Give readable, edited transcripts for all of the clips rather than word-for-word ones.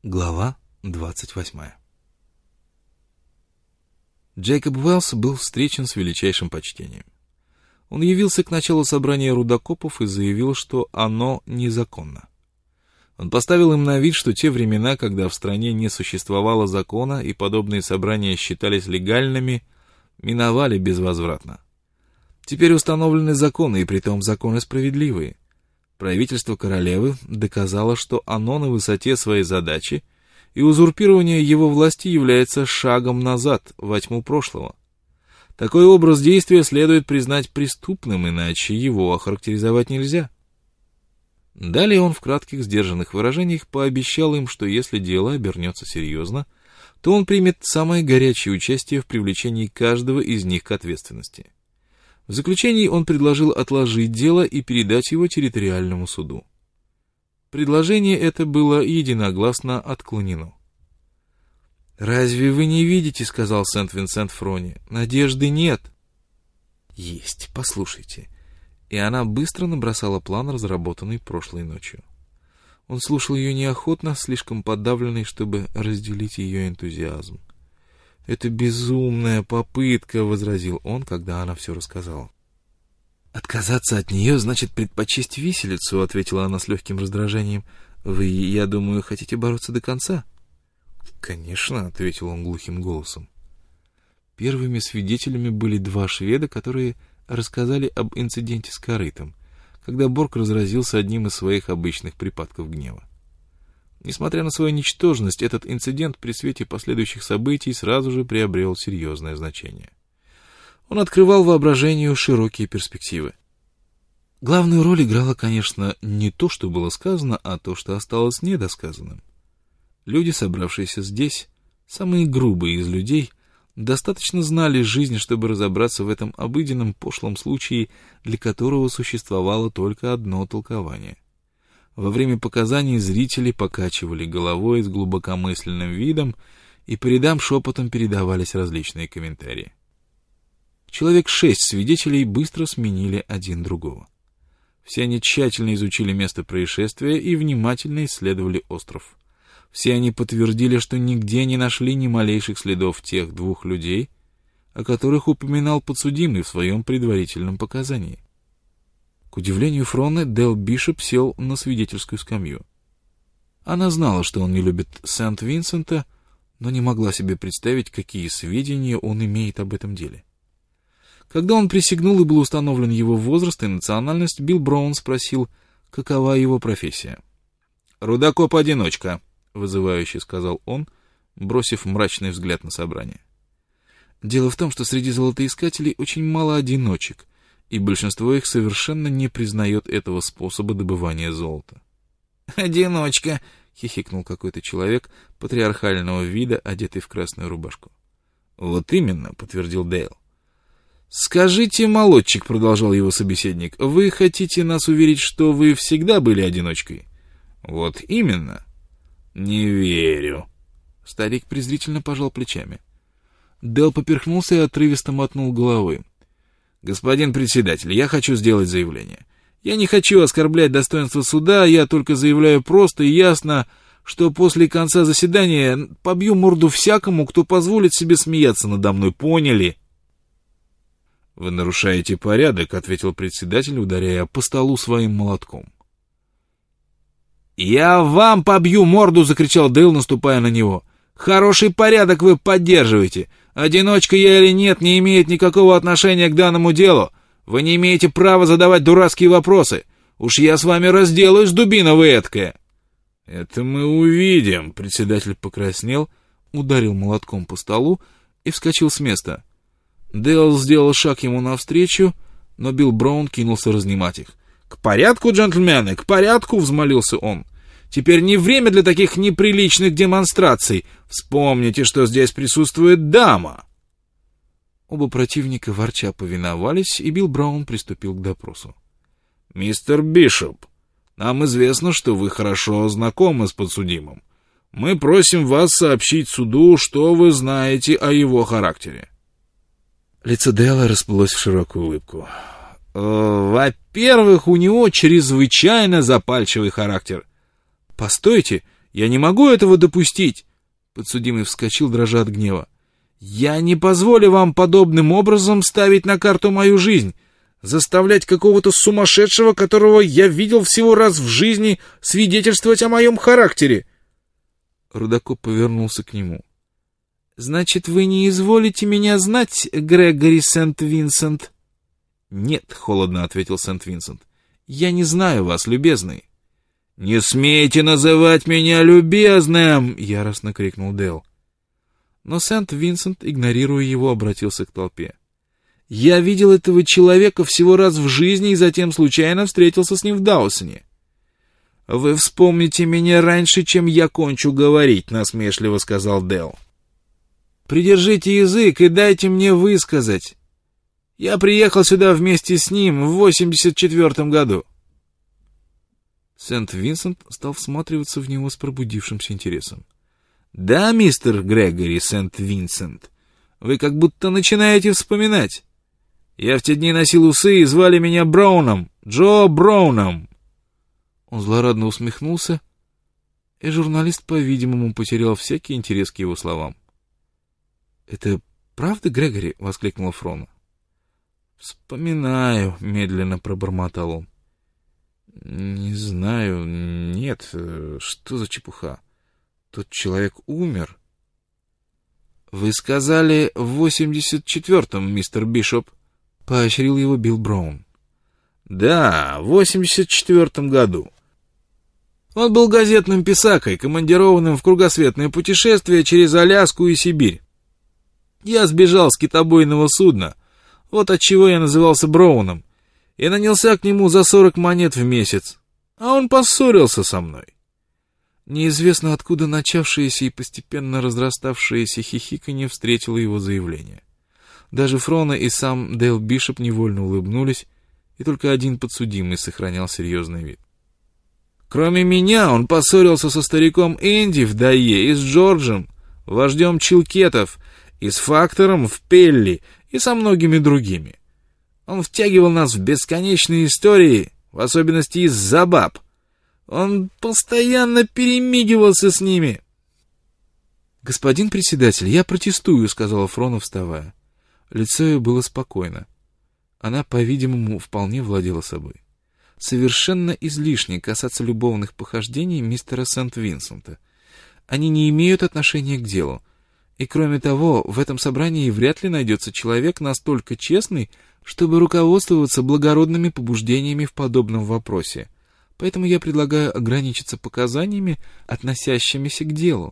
Глава 28. Джейкоб Уэллс был встречен с величайшим почтением. Он явился к началу собрания рудокопов и заявил, что оно незаконно. Он поставил им на вид, что те времена, когда в стране не существовало закона и подобные собрания считались легальными, миновали безвозвратно. Теперь установлены законы, и притом законы справедливые. Правительство королевы доказало, что оно на высоте своей задачи, и узурпирование его власти является шагом назад, во тьму прошлого. Такой образ действия следует признать преступным, иначе его охарактеризовать нельзя. Далее он в кратких, сдержанных выражениях пообещал им, что если дело обернется серьезно, то он примет самое горячее участие в привлечении каждого из них к ответственности. В заключении он предложил отложить дело и передать его территориальному суду. Предложение это было единогласно отклонено. «Разве вы не видите, — сказал Сент-Винсент Фрони, — надежды нет?» «Есть, послушайте». И она быстро набросала план, разработанный прошлой ночью. Он слушал ее неохотно, слишком подавленный, чтобы разделить ее энтузиазм. «Это безумная попытка», — возразил он, когда она все рассказала. «Отказаться от нее значит предпочесть виселицу», — ответила она с легким раздражением. «Вы, я думаю, хотите бороться до конца?» «Конечно», — ответил он глухим голосом. Первыми свидетелями были два шведа, которые рассказали об инциденте с корытом, когда Борг разразился одним из своих обычных припадков гнева. Несмотря на свою ничтожность, этот инцидент при свете последующих событий сразу же приобрел серьезное значение. Он открывал воображению широкие перспективы. Главную роль играло, конечно, не то, что было сказано, а то, что осталось недосказанным. Люди, собравшиеся здесь, самые грубые из людей, достаточно знали жизнь, чтобы разобраться в этом обыденном пошлом случае, для которого существовало только одно толкование. Во время показаний зрители покачивали головой с глубокомысленным видом, и по рядам шепотом передавались различные комментарии. Человек 6 свидетелей быстро сменили один другого. Все они тщательно изучили место происшествия и внимательно исследовали остров. Все они подтвердили, что нигде не нашли ни малейших следов тех двух людей, о которых упоминал подсудимый в своем предварительном показании. К удивлению Фроны, Дел Бишоп сел на свидетельскую скамью. Она знала, что он не любит Сент-Винсента, но не могла себе представить, какие сведения он имеет об этом деле. Когда он присягнул и был установлен его возраст и национальность, Билл Браун спросил, какова его профессия. «Рудокоп-одиночка», — вызывающе сказал он, бросив мрачный взгляд на собрание. «Дело в том, что среди золотоискателей очень мало одиночек, и большинство их совершенно не признает этого способа добывания золота». «Одиночка!» — хихикнул какой-то человек патриархального вида, одетый в красную рубашку. «Вот именно», — подтвердил Дейл. «Скажите, молодчик», — продолжал его собеседник, — «вы хотите нас уверить, что вы всегда были одиночкой?» «Вот именно». «Не верю». Старик презрительно пожал плечами. Дейл поперхнулся и отрывисто мотнул головой. «Господин председатель, я хочу сделать заявление. Я не хочу оскорблять достоинство суда, я только заявляю просто и ясно, что после конца заседания побью морду всякому, кто позволит себе смеяться надо мной, поняли?» «Вы нарушаете порядок», — ответил председатель, ударяя по столу своим молотком. «Я вам побью морду!» — закричал Дейл, наступая на него. «Хороший порядок вы поддерживаете. Одиночка я или нет, не имеет никакого отношения к данному делу. Вы не имеете права задавать дурацкие вопросы. Уж я с вами разделаюсь, дубина вы эткая!» «Это мы увидим!» — председатель покраснел, ударил молотком по столу и вскочил с места. Дейл сделал шаг ему навстречу, но Билл Браун кинулся разнимать их. «К порядку, джентльмены, к порядку!» — взмолился он. «Теперь не время для таких неприличных демонстраций. Вспомните, что здесь присутствует дама!» Оба противника ворча повиновались, и Билл Браун приступил к допросу. «Мистер Бишоп, нам известно, что вы хорошо знакомы с подсудимым. Мы просим вас сообщить суду, что вы знаете о его характере». Лицо Дейла расплылось в широкую улыбку. «Во-первых, у него чрезвычайно запальчивый характер». «Постойте, Я не могу этого допустить!» Подсудимый вскочил, дрожа от гнева. «Я не позволю вам подобным образом ставить на карту мою жизнь, заставлять какого-то сумасшедшего, которого я видел всего раз в жизни, свидетельствовать о моем характере!» Рудокоп повернулся к нему. «Значит, вы не изволите меня знать, Грегори Сент-Винсент?» «Нет», — холодно ответил Сент-Винсент. «Я не знаю вас, любезный». «Не смейте называть меня любезным!» — яростно крикнул Дэл. Но Сент-Винсент, игнорируя его, обратился к толпе. «Я видел этого человека всего раз в жизни и затем случайно встретился с ним в Даусоне». «Вы вспомните меня раньше, чем я кончу говорить», — насмешливо сказал Дэл. «Придержите язык и дайте мне высказать. Я приехал сюда вместе с ним в 84-м году». Сент-Винсент стал всматриваться в него с пробудившимся интересом. «Да, мистер Грегори Сент-Винсент, вы как будто начинаете вспоминать. Я в те дни носил усы и звали меня Броуном, Джо Броуном». Он злорадно усмехнулся, и журналист, по-видимому, потерял всякий интерес к его словам. «Это правда, Грегори?» — воскликнула Фрона. «Вспоминаю», — медленно пробормотал он. «Не знаю, нет, что за чепуха? Тот человек умер». «Вы сказали в 84-м, мистер Бишоп», — поощрил его Билл Браун. «Да, в 84-м году. Он был газетным писакой, командированным в кругосветное путешествие через Аляску и Сибирь. Я сбежал с китобойного судна, вот отчего я назывался Броуном, и нанялся к нему за 40 монет в месяц, а он поссорился со мной». Неизвестно откуда начавшееся и постепенно разраставшееся хихиканье встретило его заявление. Даже Фрона и сам Дейл Бишоп невольно улыбнулись, и только один подсудимый сохранял серьезный вид. «Кроме меня он поссорился со стариком Энди в Дайе и с Джорджем, вождем Чилкетов, и с Фактором в Пелли, и со многими другими. Он втягивал нас в бесконечные истории, в особенности из-за баб. Он постоянно перемигивался с ними». «Господин председатель, я протестую», — сказала Фрона, вставая. Лицо ее было спокойно. Она, по-видимому, вполне владела собой. Совершенно излишне касаться любовных похождений мистера Сент-Винсента. Они не имеют отношения к делу. И кроме того, в этом собрании вряд ли найдется человек настолько честный, чтобы руководствоваться благородными побуждениями в подобном вопросе. Поэтому я предлагаю ограничиться показаниями, относящимися к делу.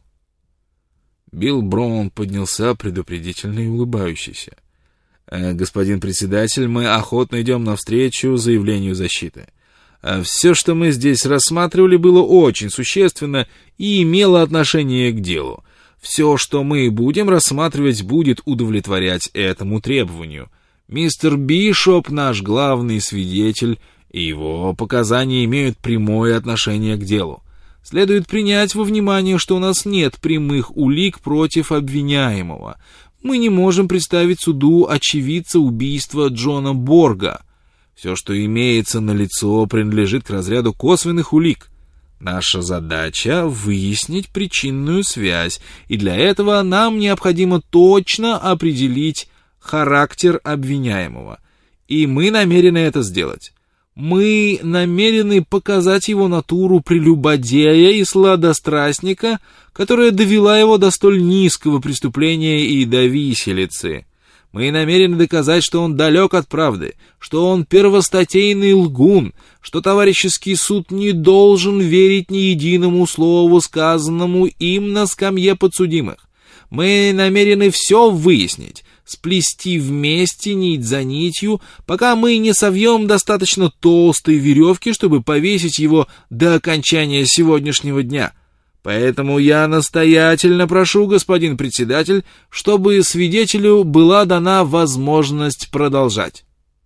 Билл Браун поднялся, предупредительно и улыбающийся. «Господин председатель, мы охотно идем навстречу заявлению защиты. Все, что мы здесь рассматривали, было очень существенно и имело отношение к делу. Все, что мы будем рассматривать, будет удовлетворять этому требованию. Мистер Бишоп — наш главный свидетель, и его показания имеют прямое отношение к делу. Следует принять во внимание, что у нас нет прямых улик против обвиняемого. Мы не можем представить суду очевидца убийства Джона Борга. Все, что имеется налицо, принадлежит к разряду косвенных улик. Наша задача — выяснить причинную связь, и для этого нам необходимо точно определить характер обвиняемого. И мы намерены это сделать. Мы намерены показать его натуру прелюбодея и сладострастника, которая довела его до столь низкого преступления и до виселицы. Мы намерены доказать, что он далек от правды, что он первостатейный лгун, что товарищеский суд не должен верить ни единому слову, сказанному им на скамье подсудимых. Мы намерены все выяснить, сплести вместе нить за нитью, пока мы не совьем достаточно толстой веревки, чтобы повесить его до окончания сегодняшнего дня. Поэтому я настоятельно прошу, господин председатель, чтобы свидетелю была дана возможность продолжать».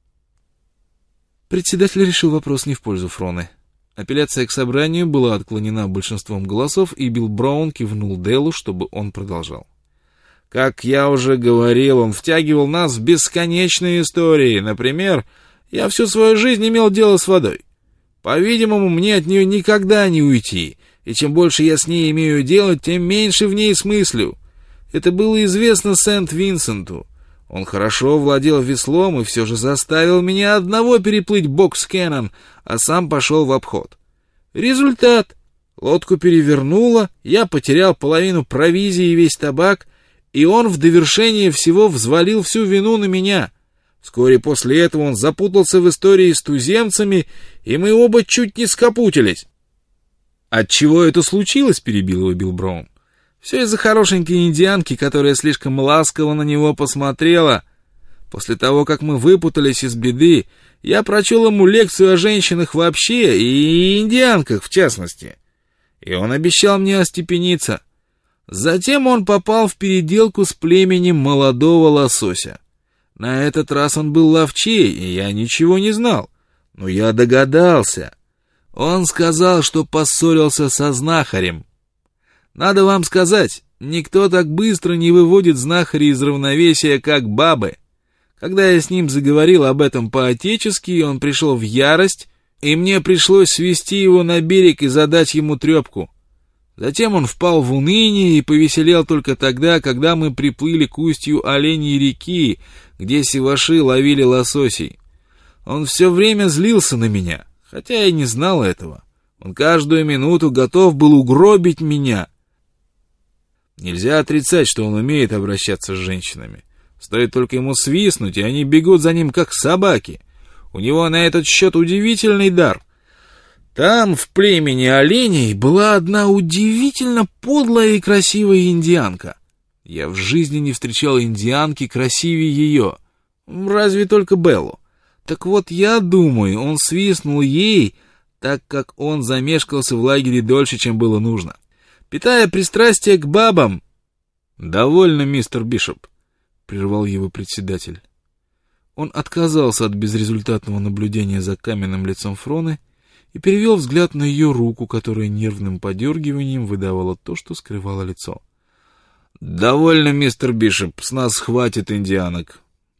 Председатель решил вопрос не в пользу Фроны. Апелляция к собранию была отклонена большинством голосов, и Билл Браун кивнул Дэлу, чтобы он продолжал. «Как я уже говорил, он втягивал нас в бесконечные истории. Например, я всю свою жизнь имел дело с водой. По-видимому, мне от нее никогда не уйти. и чем больше я с ней имею дело, тем меньше в ней смыслю. Это было известно Сент-Винсенту. Он хорошо владел веслом и все же заставил меня одного переплыть Бокс-Кеннон, а сам пошел в обход. Результат. Лодку перевернуло, я потерял половину провизии и весь табак, и он в довершение всего взвалил всю вину на меня. Вскоре после этого он запутался в истории с туземцами, и мы оба чуть не скопутились. «Отчего это случилось?» — перебил его Билл Браун. «Все из-за хорошенькой индианки, которая слишком ласково на него посмотрела. После того, как мы выпутались из беды, я прочел ему лекцию о женщинах вообще и индианках в частности. И он обещал мне остепениться. Затем он попал в переделку с племенем молодого лосося. На этот раз он был ловчей, и я ничего не знал. Но я догадался. Он сказал, что поссорился со знахарем. Надо вам сказать, никто так быстро не выводит знахаря из равновесия, как бабы. Когда я с ним заговорил об этом по-отечески, он пришел в ярость, и мне пришлось свести его на берег и задать ему трепку. Затем он впал в уныние и повеселел только тогда, когда мы приплыли к устью Оленьей реки, где сиваши ловили лососей. Он все время злился на меня, хотя я не знал этого. Он каждую минуту готов был угробить меня. Нельзя отрицать, что он умеет обращаться с женщинами. Стоит только ему свистнуть, и они бегут за ним, как собаки. У него на этот счет удивительный дар. Там, в племени оленей, была одна удивительно подлая и красивая индианка. Я в жизни не встречал индианки красивее ее. Разве только Беллу. Так вот, я думаю, он свистнул ей, так как он замешкался в лагере дольше, чем было нужно. Питая пристрастие к бабам... — Довольно, мистер Бишоп, — прервал его председатель. Он отказался от безрезультатного наблюдения за каменным лицом Фроны и перевел взгляд на ее руку, которая нервным подергиванием выдавала то, что скрывало лицо. — Довольно, мистер Бишоп, с нас хватит индианок.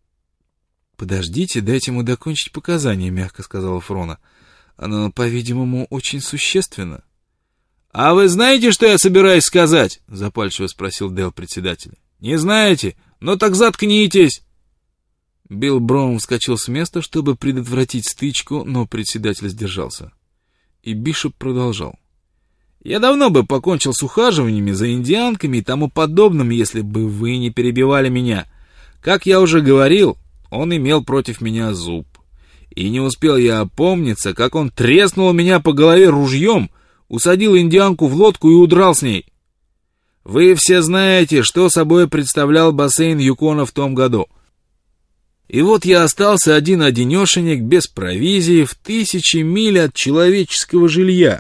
— Подождите, дайте ему докончить показания, — мягко сказала Фрона. — Оно, по-видимому, очень существенно. — А вы знаете, что я собираюсь сказать? — запальчиво спросил Дэл председателя. — Не знаете? Ну так заткнитесь! Билл Браун вскочил с места, чтобы предотвратить стычку, но председатель сдержался. И Бишоп продолжал. «Я давно бы покончил с ухаживаниями за индианками и тому подобным, если бы вы не перебивали меня. Как я уже говорил, он имел против меня зуб. И не успел я опомниться, как он треснул меня по голове ружьем, усадил индианку в лодку и удрал с ней. Вы все знаете, что собой представлял бассейн Юкона в том году. И вот я остался один-одинешенек, без провизии, в 1000 миль от человеческого жилья.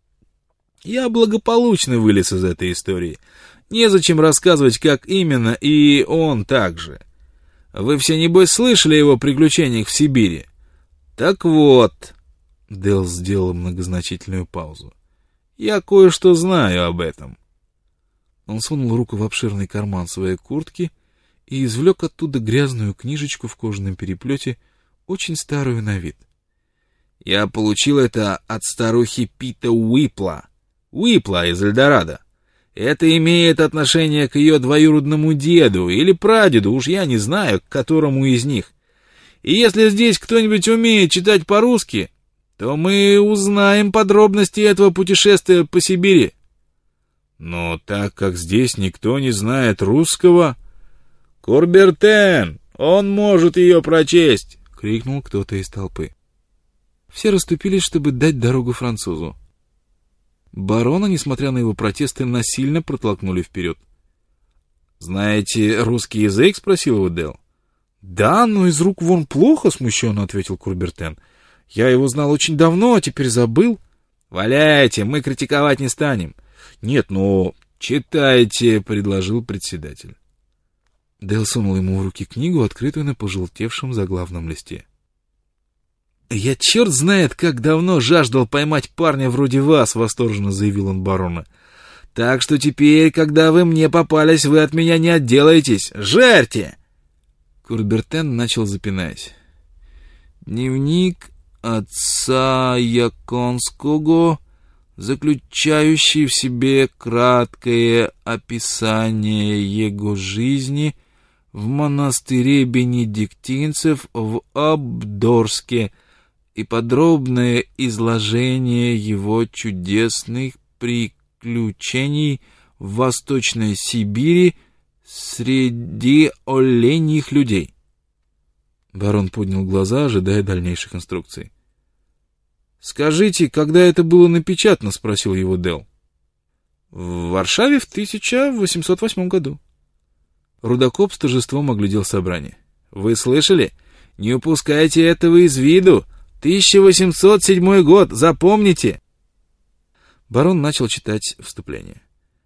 Я благополучно вылез из этой истории. Незачем рассказывать, как именно, и он также. Вы все, небось, слышали о его приключениях в Сибири? Так вот... Дэл сделал многозначительную паузу. Я кое-что знаю об этом. Он сунул руку в обширный карман своей куртки и извлек оттуда грязную книжечку в кожаном переплете, очень старую на вид. Я получил это от старухи Пита Уипла. Уипла из Эльдорадо. Это имеет отношение к ее двоюродному деду или прадеду, уж я не знаю, к которому из них. И если здесь кто-нибудь умеет читать по-русски, то мы узнаем подробности этого путешествия по Сибири. Но так как здесь никто не знает русского... — Курбертен! Он может ее прочесть! — крикнул кто-то из толпы. Все расступились, чтобы дать дорогу французу. Барона, несмотря на его протесты, насильно протолкнули вперед. — Знаете русский язык? — спросил его Дэл. — Да, но из рук вон плохо, — смущенно ответил Курбертен. — Я его знал очень давно, а теперь забыл. — Валяйте, мы критиковать не станем. — Нет, но... — Читайте, — предложил председатель. Дэл сунул ему в руки книгу, открытую на пожелтевшем заглавном листе. «Я черт знает, как давно жаждал поймать парня вроде вас», — восторженно заявил он барону. «Так что теперь, когда вы мне попались, вы от меня не отделаетесь. Жарьте!» Курбертен начал, запинаясь. «Дневник отца Яконского заключающий в себе краткое описание его жизни в монастыре бенедиктинцев в Обдорске и подробное изложение его чудесных приключений в Восточной Сибири среди оленьих людей. Барон поднял глаза, ожидая дальнейших инструкций. «Скажите, когда это было напечатано?» — спросил его Делл. «В Варшаве в 1808 году». Рудокоп с торжеством оглядел собрание. «Вы слышали? Не упускайте этого из виду! 1807 год! Запомните!» Барон начал читать вступление.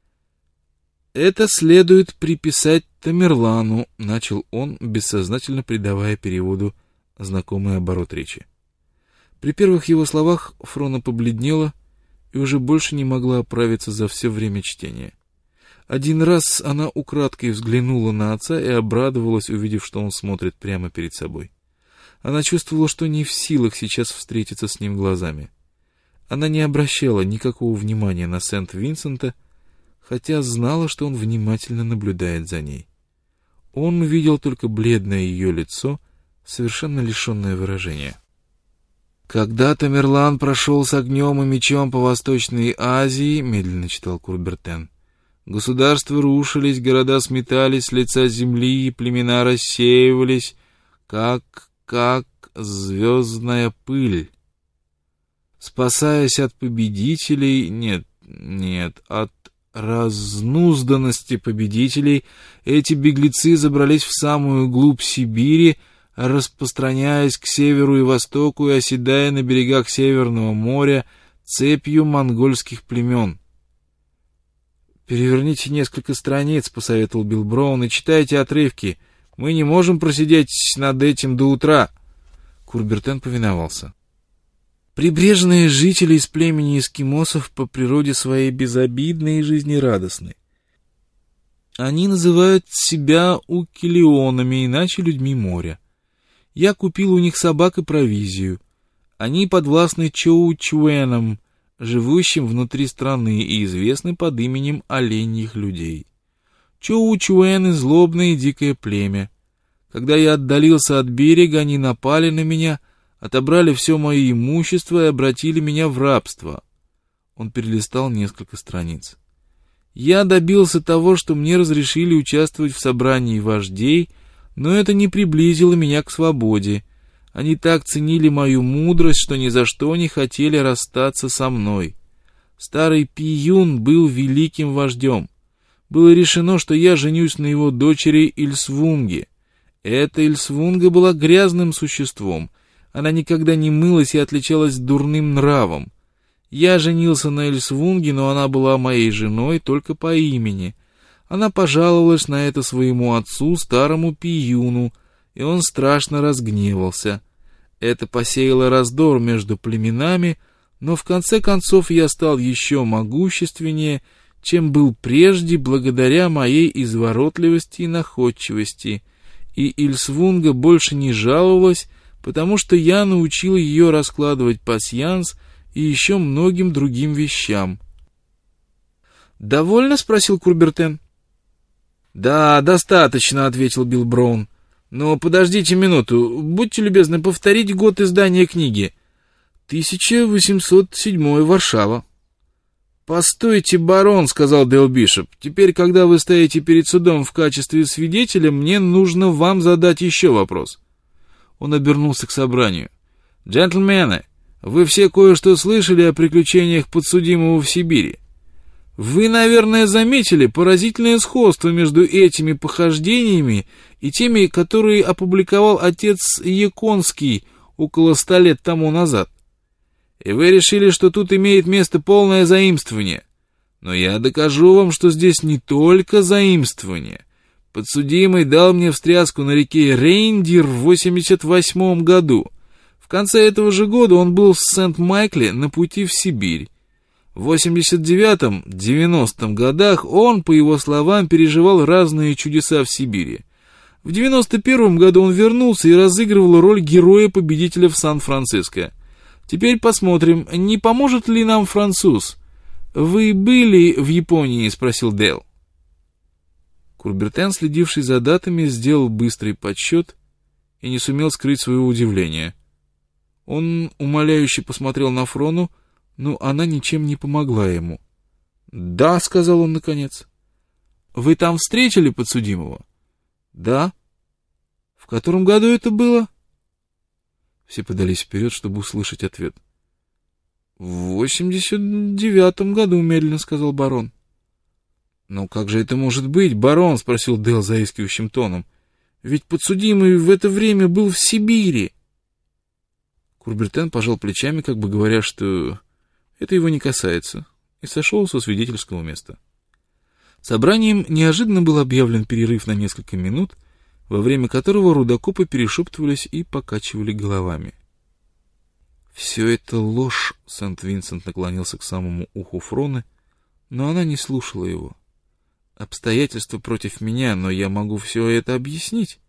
«Это следует приписать Тамерлану», — начал он, бессознательно придавая переводу знакомый оборот речи. При первых его словах Фрона побледнела и уже больше не могла оправиться за все время чтения. Один раз она украдкой взглянула на отца и обрадовалась, увидев, что он смотрит прямо перед собой. Она чувствовала, что не в силах сейчас встретиться с ним глазами. Она не обращала никакого внимания на Сент-Винсента, хотя знала, что он внимательно наблюдает за ней. Он увидел только бледное ее лицо, совершенно лишенное выражения. «Когда Тамерлан прошел с огнем и мечом по Восточной Азии, — медленно читал Курбертен, — государства рушились, города сметались с лица земли, и племена рассеивались, как звездная пыль. Спасаясь от победителей, от разнузданности победителей, эти беглецы забрались в самую глубь Сибири, распространяясь к северу и востоку и оседая на берегах Северного моря цепью монгольских племен». «Переверните несколько страниц», — посоветовал Билл Браун, — «и читайте отрывки. Мы не можем просидеть над этим до утра». Курбертен повиновался. «Прибрежные жители из племени эскимосов по природе своей безобидны и жизнерадостны. Они называют себя укелионами, иначе людьми моря. Я купил у них собак и провизию. Они подвластны чоучуэнам, живущим внутри страны, и известны под именем оленьих людей. Чоучуэны — злобное и дикое племя. Когда я отдалился от берега, они напали на меня, отобрали все мое имущество и обратили меня в рабство». Он перелистал несколько страниц. «Я добился того, что мне разрешили участвовать в собрании вождей, но это не приблизило меня к свободе. Они так ценили мою мудрость, что ни за что не хотели расстаться со мной. Старый Пиюн был великим вождем. Было решено, что я женюсь на его дочери Ильсвунге. Эта Ильсвунга была грязным существом. Она никогда не мылась и отличалась дурным нравом. Я женился на Ильсвунге, но она была моей женой только по имени. Она пожаловалась на это своему отцу, старому Пиюну, и он страшно разгневался. Это посеяло раздор между племенами, но в конце концов я стал еще могущественнее, чем был прежде, благодаря моей изворотливости и находчивости, и Ильсвунга больше не жаловалась, потому что я научил ее раскладывать пасьянс и еще многим другим вещам». «Довольно?» — спросил Курбертен. «Да, достаточно», — ответил Билл Браун. «Но подождите минуту, будьте любезны повторить год издания книги». 1807 Варшава. «Постойте, барон», — сказал Дэл Бишоп, — «теперь, когда вы стоите перед судом в качестве свидетеля, мне нужно вам задать еще вопрос». Он обернулся к собранию. «Джентльмены, вы все кое-что слышали о приключениях подсудимого в Сибири. Вы, наверное, заметили поразительное сходство между этими похождениями и теми, которые опубликовал отец Яконский около 100 лет тому назад. И вы решили, что тут имеет место полное заимствование. Но я докажу вам, что здесь не только заимствование. Подсудимый дал мне встряску на реке Рейндир в 88 году. В конце этого же года он был в Сент-Майкле на пути в Сибирь. В 89-90 годах он, по его словам, переживал разные чудеса в Сибири. В 91 году он вернулся и разыгрывал роль героя-победителя в Сан-Франциско. Теперь посмотрим, не поможет ли нам француз. Вы были в Японии?» — спросил Дейл. Курбертен, следивший за датами, сделал быстрый подсчет и не сумел скрыть своего удивления. Он умоляюще посмотрел на Фрону, но она ничем не помогла ему. «Да», — сказал он наконец. «Вы там встретили подсудимого?» «Да». «В котором году это было?» Все подались вперед, чтобы услышать ответ. «В 89-м году», — медленно сказал барон. «Но как же это может быть, барон?» — спросил Дейл заискивающим тоном. «Ведь подсудимый в это время был в Сибири». Курбертен пожал плечами, как бы говоря, что это его не касается, и сошел со свидетельского места. Собранием неожиданно был объявлен перерыв на несколько минут, во время которого рудокопы перешептывались и покачивали головами. «Все это ложь», — Сент-Винсент наклонился к самому уху Фроны, но она не слушала его. «Обстоятельства против меня, но я могу все это объяснить».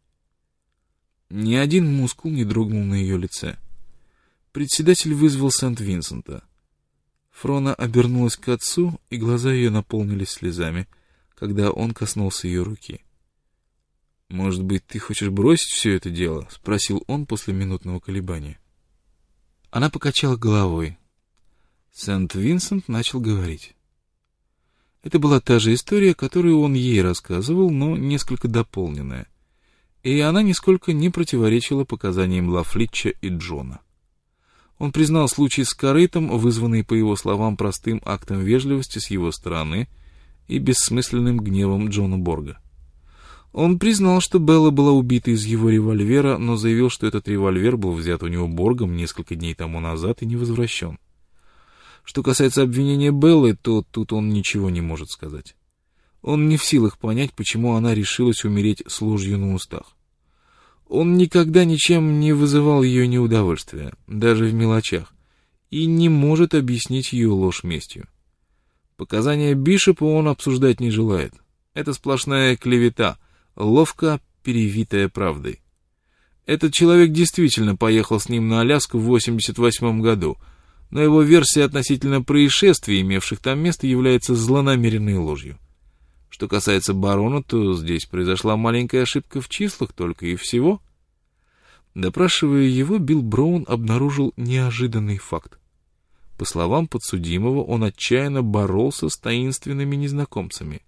Ни один мускул не дрогнул на ее лице. Председатель вызвал Сент-Винсента. Фрона обернулась к отцу, и глаза ее наполнились слезами, когда он коснулся ее руки. «Может быть, ты хочешь бросить все это дело?» — спросил он после минутного колебания. Она покачала головой. Сент-Винсент начал говорить. Это была та же история, которую он ей рассказывал, но несколько дополненная, и она нисколько не противоречила показаниям Лафлитча и Джона. Он признал случай с корытом, вызванный, по его словам, простым актом вежливости с его стороны и бессмысленным гневом Джона Борга. Он признал, что Белла была убита из его револьвера, но заявил, что этот револьвер был взят у него Боргом несколько дней тому назад и не возвращен. Что касается обвинения Беллы, то тут он ничего не может сказать. Он не в силах понять, почему она решилась умереть с ложью на устах. Он никогда ничем не вызывал ее неудовольствия, даже в мелочах, и не может объяснить ее ложь местью. Показания Бишопа он обсуждать не желает. Это сплошная клевета, ловко перевитая правдой. Этот человек действительно поехал с ним на Аляску в 88 году, но его версия относительно происшествий, имевших там место, является злонамеренной ложью. Что касается барона, то здесь произошла маленькая ошибка в числах только и всего. Допрашивая его, Билл Браун обнаружил неожиданный факт. По словам подсудимого, он отчаянно боролся с таинственными незнакомцами.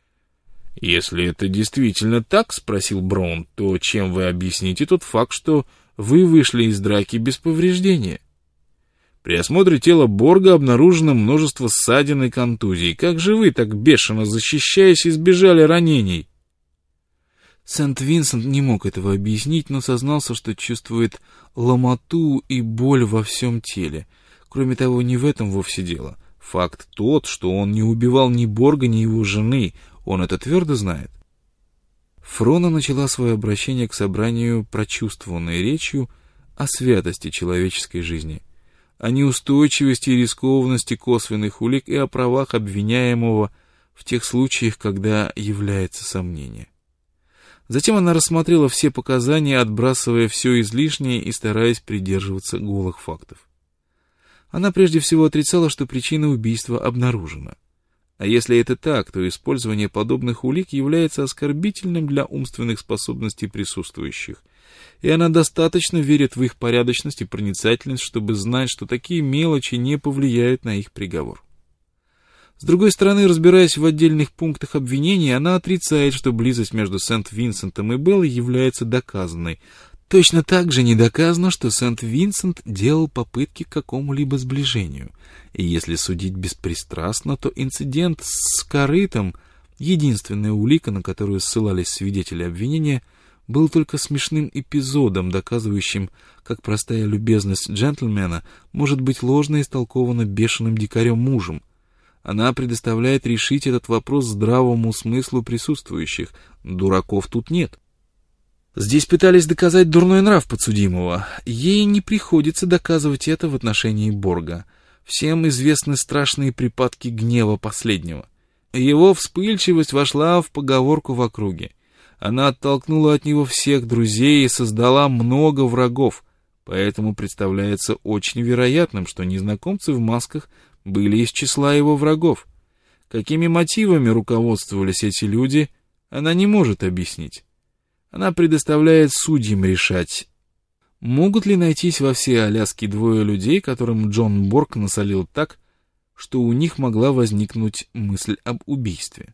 «Если это действительно так, — спросил Браун, — то чем вы объясните тот факт, что вы вышли из драки без повреждения? При осмотре тела Борга обнаружено множество ссадин и контузий. Как же вы, так бешено защищаясь, избежали ранений?» Сент-Винсент не мог этого объяснить, но сознался, что чувствует ломоту и боль во всем теле. Кроме того, не в этом вовсе дело. Факт тот, что он не убивал ни Борга, ни его жены. Он это твердо знает. Фрона начала свое обращение к собранию прочувствованной речью о святости человеческой жизни, о неустойчивости и рискованности косвенных улик и о правах обвиняемого в тех случаях, когда является сомнение. Затем она рассмотрела все показания, отбрасывая все излишнее и стараясь придерживаться голых фактов. Она прежде всего отрицала, что причина убийства обнаружена. А если это так, то использование подобных улик является оскорбительным для умственных способностей присутствующих, и она достаточно верит в их порядочность и проницательность, чтобы знать, что такие мелочи не повлияют на их приговор. С другой стороны, разбираясь в отдельных пунктах обвинения, она отрицает, что близость между Сент-Винсентом и Беллой является доказанной. Точно так же не доказано, что Сент-Винсент делал попытки к какому-либо сближению. И если судить беспристрастно, то инцидент с корытом, единственная улика, на которую ссылались свидетели обвинения, был только смешным эпизодом, доказывающим, как простая любезность джентльмена может быть ложно истолкована бешеным дикарем-мужем. Она предоставляет решить этот вопрос здравому смыслу присутствующих. Дураков тут нет. Здесь пытались доказать дурной нрав подсудимого. Ей не приходится доказывать это в отношении Борга. Всем известны страшные припадки гнева последнего. Его вспыльчивость вошла в поговорку в округе. Она оттолкнула от него всех друзей и создала много врагов. поэтому представляется очень вероятным, что незнакомцы в масках были из числа его врагов. Какими мотивами руководствовались эти люди, она не может объяснить. Она предоставляет судьям решать, могут ли найтись во всей Аляске двое людей, которым Джон Борг насолил так, что у них могла возникнуть мысль об убийстве.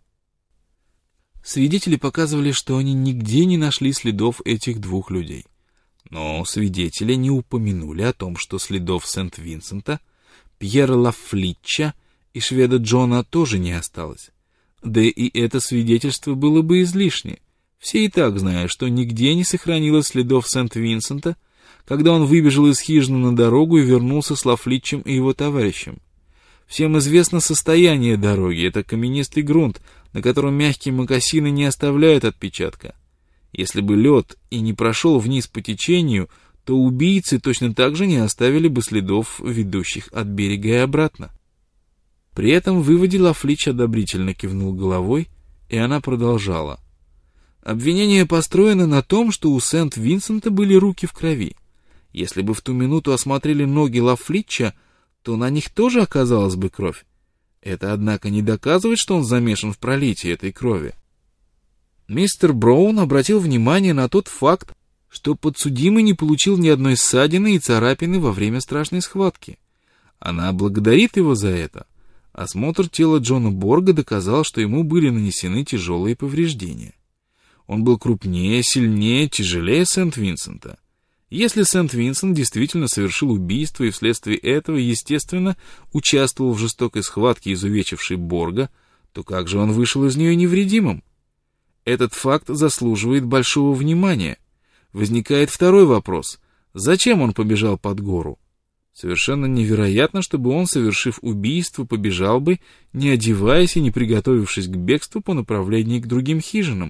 Свидетели показывали, что они нигде не нашли следов этих двух людей. Но свидетели не упомянули о том, что следов Сент-Винсента, Пьера Лафлитча и шведа Джона тоже не осталось. Да и это свидетельство было бы излишне. Все и так знают, что нигде не сохранилось следов Сент-Винсента, когда он выбежал из хижины на дорогу и вернулся с Лафлитчем и его товарищем. Всем известно состояние дороги, это каменистый грунт, на котором мягкие мокасины не оставляют отпечатка. Если бы лед и не прошел вниз по течению, то убийцы точно так же не оставили бы следов, ведущих от берега и обратно. При этом в выводе Лафлитч одобрительно кивнул головой, и она продолжала. Обвинение построено на том, что у Сент-Винсента были руки в крови. Если бы в ту минуту осмотрели ноги Лафлитча, то на них тоже оказалась бы кровь. Это, однако, не доказывает, что он замешан в пролитии этой крови. Мистер Браун обратил внимание на тот факт, что подсудимый не получил ни одной ссадины и царапины во время страшной схватки. Она благодарит его за это. Осмотр тела Джона Борга доказал, что ему были нанесены тяжелые повреждения. Он был крупнее, сильнее, тяжелее Сент-Винсента. Если Сент-Винсент действительно совершил убийство и вследствие этого, естественно, участвовал в жестокой схватке, изувечившей Борга, то как же он вышел из нее невредимым? Этот факт заслуживает большого внимания. Возникает второй вопрос. Зачем он побежал под гору? Совершенно невероятно, чтобы он, совершив убийство, побежал бы, не одеваясь и не приготовившись к бегству по направлению к другим хижинам.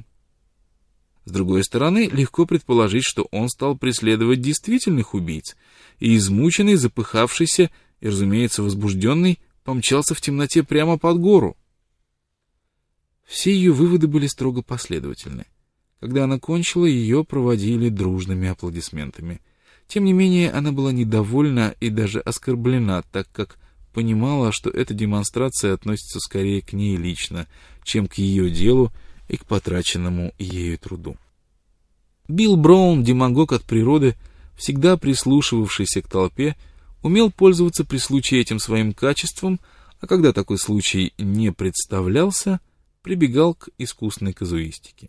С другой стороны, легко предположить, что он стал преследовать действительных убийц, и измученный, запыхавшийся и, разумеется, возбужденный, помчался в темноте прямо под гору. Все ее выводы были строго последовательны. Когда она кончила, ее проводили дружными аплодисментами. Тем не менее, она была недовольна и даже оскорблена, так как понимала, что эта демонстрация относится скорее к ней лично, чем к ее делу и к потраченному ею труду. Билл Браун, демагог от природы, всегда прислушивавшийся к толпе, умел пользоваться при случае этим своим качеством, а когда такой случай не представлялся, прибегал к искусной казуистике.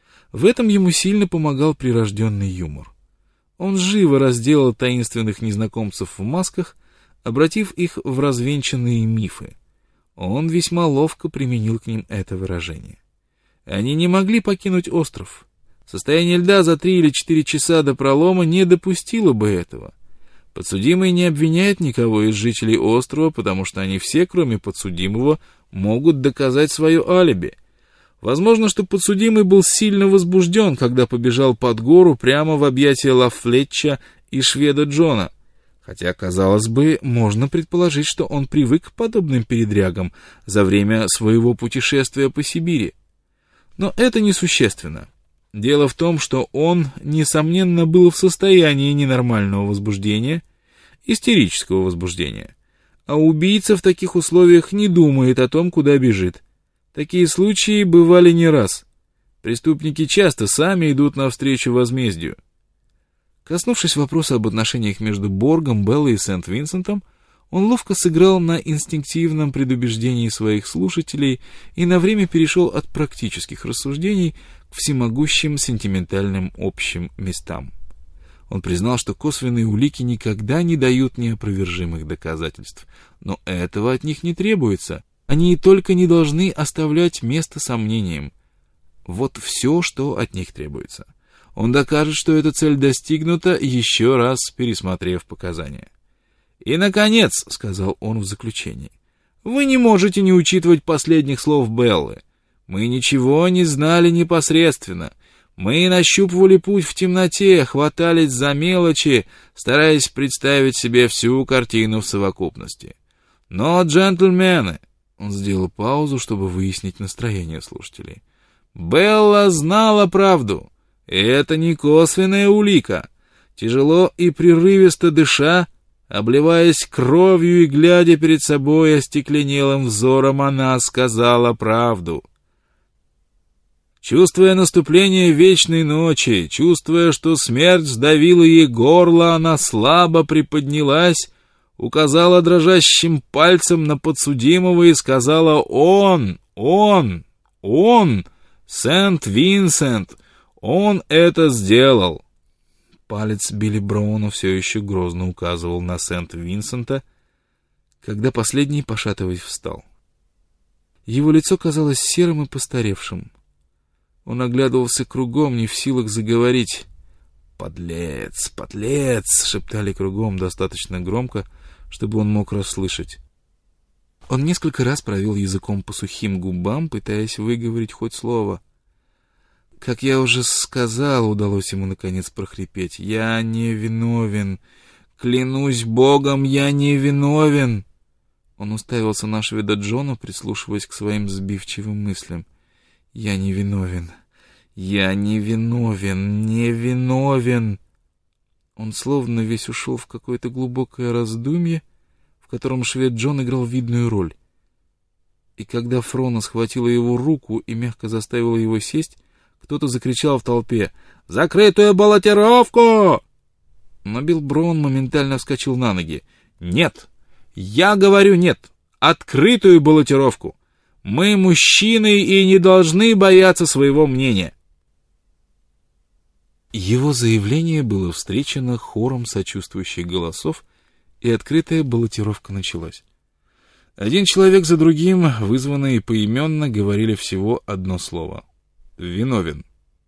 В этом ему сильно помогал прирожденный юмор. Он живо разделал таинственных незнакомцев в масках, обратив их в развенчанные мифы. Он весьма ловко применил к ним это выражение. Они не могли покинуть остров. Состояние льда за 3 или 4 часа до пролома не допустило бы этого. Подсудимый не обвиняет никого из жителей острова, потому что они все, кроме подсудимого, могут доказать свое алиби. Возможно, что подсудимый был сильно возбужден, когда побежал под гору прямо в объятия Лафлетча и шведа Джона. Хотя, казалось бы, можно предположить, что он привык к подобным передрягам за время своего путешествия по Сибири. Но это несущественно. Дело в том, что он, несомненно, был в состоянии ненормального возбуждения, истерического возбуждения. А убийца в таких условиях не думает о том, куда бежит. Такие случаи бывали не раз. Преступники часто сами идут навстречу возмездию. Коснувшись вопроса об отношениях между Боргом, Беллой и Сент-Винсентом, он ловко сыграл на инстинктивном предубеждении своих слушателей и на время перешел от практических рассуждений к всемогущим сентиментальным общим местам. Он признал, что косвенные улики никогда не дают неопровержимых доказательств, но этого от них не требуется. Они только не должны оставлять место сомнениям. Вот все, что от них требуется. Он докажет, что эта цель достигнута, еще раз пересмотрев показания. «И, наконец», — сказал он в заключении, — «вы не можете не учитывать последних слов Беллы. Мы ничего не знали непосредственно. Мы нащупывали путь в темноте, хватались за мелочи, стараясь представить себе всю картину в совокупности. Но, джентльмены...» Он сделал паузу, чтобы выяснить настроение слушателей. «Белла знала правду. И это не косвенная улика. Тяжело и прерывисто дыша, обливаясь кровью и глядя перед собой остекленелым взором, она сказала правду. Чувствуя наступление вечной ночи, чувствуя, что смерть сдавила ей горло, она слабо приподнялась, указала дрожащим пальцем на подсудимого и сказала: «Он, Сент-Винсент, он это сделал». Палец Билли Броуна все еще грозно указывал на Сент-Винсента, когда последний, пошатываясь, встал. Его лицо казалось серым и постаревшим. Он оглядывался кругом, не в силах заговорить. «Подлец, подлец!» — шептали кругом достаточно громко, чтобы он мог расслышать. Он несколько раз провел языком по сухим губам, пытаясь выговорить хоть слово. Как я уже сказал, удалось ему наконец прохрипеть: «Я не виновен! Клянусь Богом, я не виновен!» Он уставился на шведа Джона, прислушиваясь к своим сбивчивым мыслям. «Я не виновен! Я не виновен! Не виновен!» Он словно весь ушел в какое-то глубокое раздумье, в котором швед Джон играл видную роль. И когда Фрона схватила его руку и мягко заставила его сесть, кто-то закричал в толпе: «Закрытую баллотировку!» Но Билл Браун моментально вскочил на ноги. «Нет! Я говорю нет! Открытую баллотировку! Мы мужчины и не должны бояться своего мнения!» Его заявление было встречено хором сочувствующих голосов, и открытая баллотировка началась. Один человек за другим, вызванные поименно, говорили всего одно слово: «Виновен».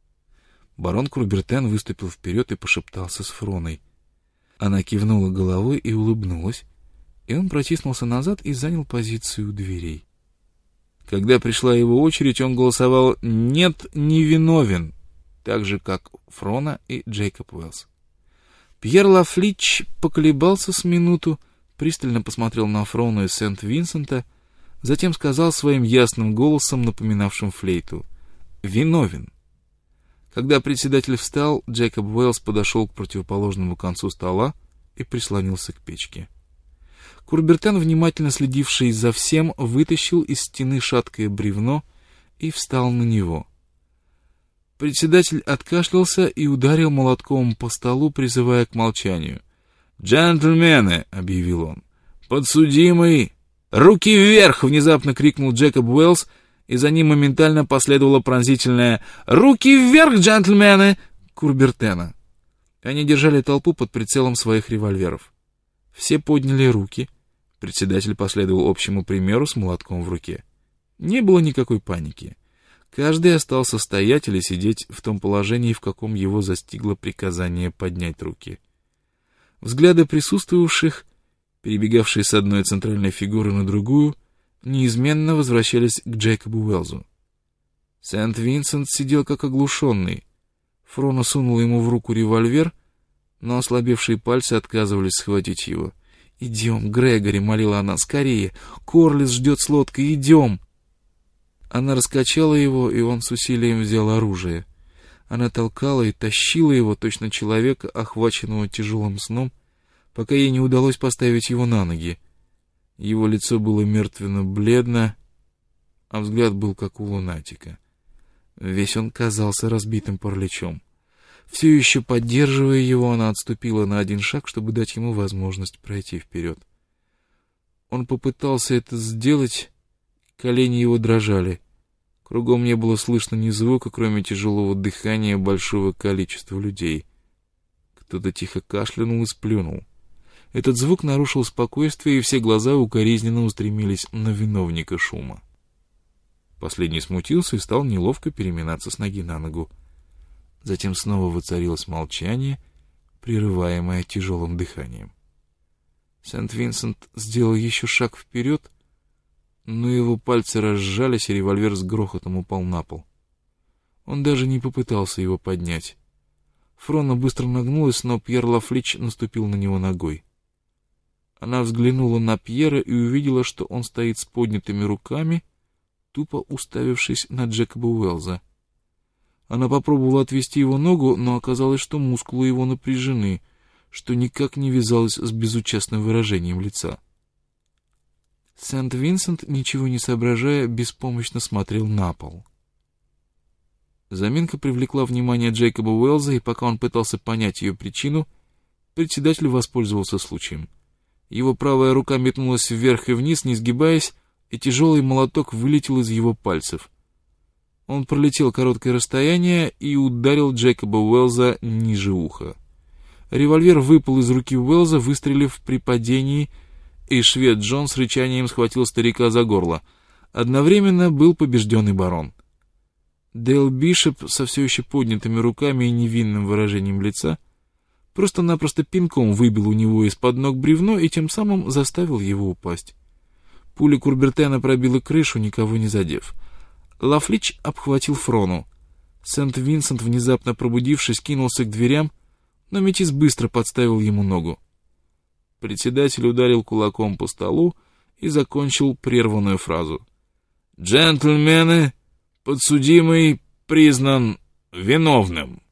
Барон Курбертен выступил вперед и пошептался с Фроной. Она кивнула головой и улыбнулась, и он протиснулся назад и занял позицию у дверей. Когда пришла его очередь, он голосовал «нет, не виновен», так же, как Фрона и Джейкоб Уэллс. Пьер Лафлич поколебался с минуту, пристально посмотрел на Фрону и Сент-Винсента, затем сказал своим ясным голосом, напоминавшим флейту: «Виновен». Когда председатель встал, Джейкоб Уэллс подошел к противоположному концу стола и прислонился к печке. Курбертен, внимательно следивший за всем, вытащил из стены шаткое бревно и встал на него. Председатель откашлялся и ударил молотком по столу, призывая к молчанию. «Джентльмены!» — объявил он. «Подсудимый!» «Руки вверх!» — внезапно крикнул Джейкоб Уэллс, и за ним моментально последовало пронзительное «Руки вверх, джентльмены!» Курбертена. Они держали толпу под прицелом своих револьверов. Все подняли руки. Председатель последовал общему примеру с молотком в руке. Не было никакой паники. Каждый остался стоять или сидеть в том положении, в каком его застигло приказание поднять руки. Взгляды присутствовавших, перебегавшие с одной центральной фигуры на другую, неизменно возвращались к Джейкобу Уэллсу. Сент-Винсент сидел как оглушенный. Фрона сунула ему в руку револьвер, но ослабевшие пальцы отказывались схватить его. «Идем, Грегори», — молила она, — «скорее! Корлис ждет с лодкой, идем!» Она раскачала его, и он с усилием взял оружие. Она толкала и тащила его, точно человека, охваченного тяжелым сном, пока ей не удалось поставить его на ноги. Его лицо было мертвенно-бледно, а взгляд был как у лунатика. Весь он казался разбитым параличом. Все еще поддерживая его, она отступила на один шаг, чтобы дать ему возможность пройти вперед. Он попытался это сделать, колени его дрожали. Кругом не было слышно ни звука, кроме тяжелого дыхания большого количества людей. Кто-то тихо кашлянул и сплюнул. Этот звук нарушил спокойствие, и все глаза укоризненно устремились на виновника шума. Последний смутился и стал неловко переминаться с ноги на ногу. Затем снова воцарилось молчание, прерываемое тяжелым дыханием. Сент-Винсент сделал еще шаг вперед, но его пальцы разжались, и револьвер с грохотом упал на пол. Он даже не попытался его поднять. Фрона быстро нагнулась, но Пьер Лафлич наступил на него ногой. Она взглянула на Пьера и увидела, что он стоит с поднятыми руками, тупо уставившись на Джейкоба Уэллса. Она попробовала отвести его ногу, но оказалось, что мускулы его напряжены, что никак не вязалось с безучастным выражением лица. Сент-Винсент, ничего не соображая, беспомощно смотрел на пол. Заминка привлекла внимание Джейкоба Уэллса, и пока он пытался понять ее причину, председатель воспользовался случаем. Его правая рука метнулась вверх и вниз, не сгибаясь, и тяжелый молоток вылетел из его пальцев. Он пролетел короткое расстояние и ударил Джейкоба Уэллса ниже уха. Револьвер выпал из руки Уэллса, выстрелив при падении, и швед Джон с рычанием схватил старика за горло. Одновременно был побежден и барон. Дейл Бишоп со все еще поднятыми руками и невинным выражением лица просто-напросто пинком выбил у него из-под ног бревно и тем самым заставил его упасть. Пуля Курбертена пробила крышу, никого не задев. Лафлич обхватил Фрону. Сент-Винсент, внезапно пробудившись, кинулся к дверям, но метис быстро подставил ему ногу. Председатель ударил кулаком по столу и закончил прерванную фразу. «Джентльмены, подсудимый признан виновным».